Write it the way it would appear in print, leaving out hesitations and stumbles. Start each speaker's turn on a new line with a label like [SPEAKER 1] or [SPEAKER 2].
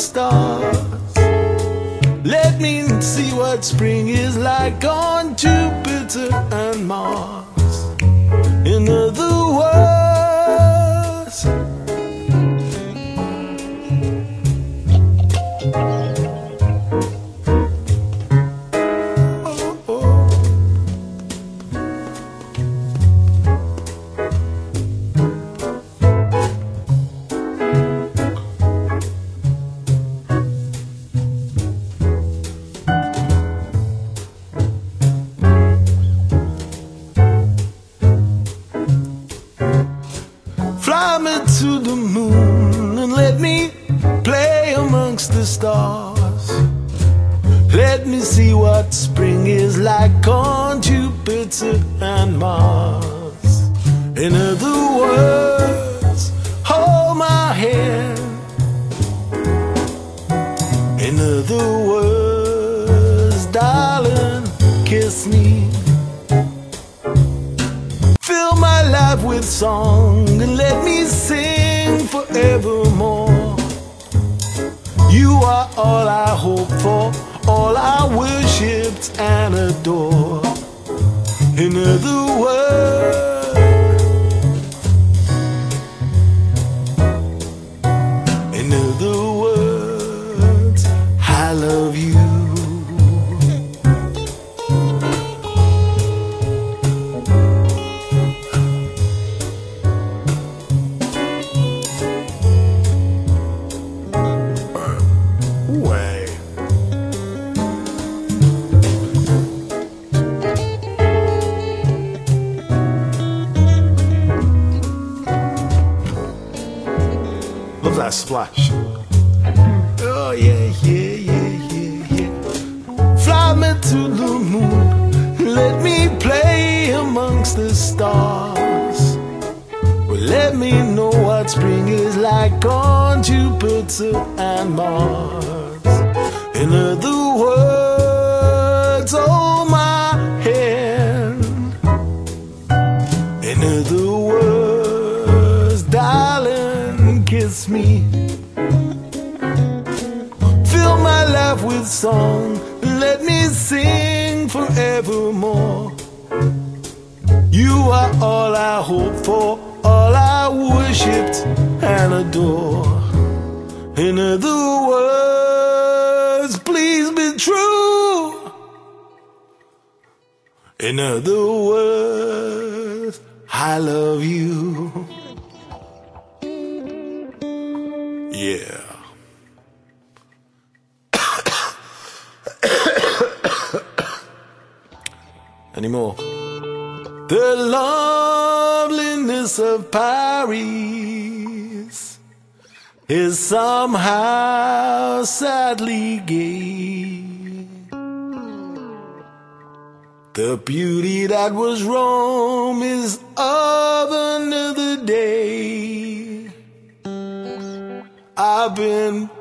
[SPEAKER 1] stars. Let me see what spring is like on Jupiter and Mars. In other words, fly me to the moon and let me play amongst the stars. Let me see what spring is like on Jupiter and Mars. In other words, hold my hand. In other words, darling, kiss me. Fill my life with song and let me sing forevermore. You are all I hope for, all I worshipped and adore. In other words, in other words, I love you. Love that splash. Oh yeah, yeah, yeah, yeah, yeah. Fly me to the moon, let me play amongst the stars. Well, let me know what spring is like on Jupiter and Mars. In other words, hold my hand. In other words, darling, kiss me. Fill my life with song, let me sing forevermore. You are all I hope for, all I worshipped and adore. In other words, please be true. In other words, I love you. Yeah. Anymore. The loveliness of Paris is somehow sadly gay. The beauty that was Rome is of another day. I've been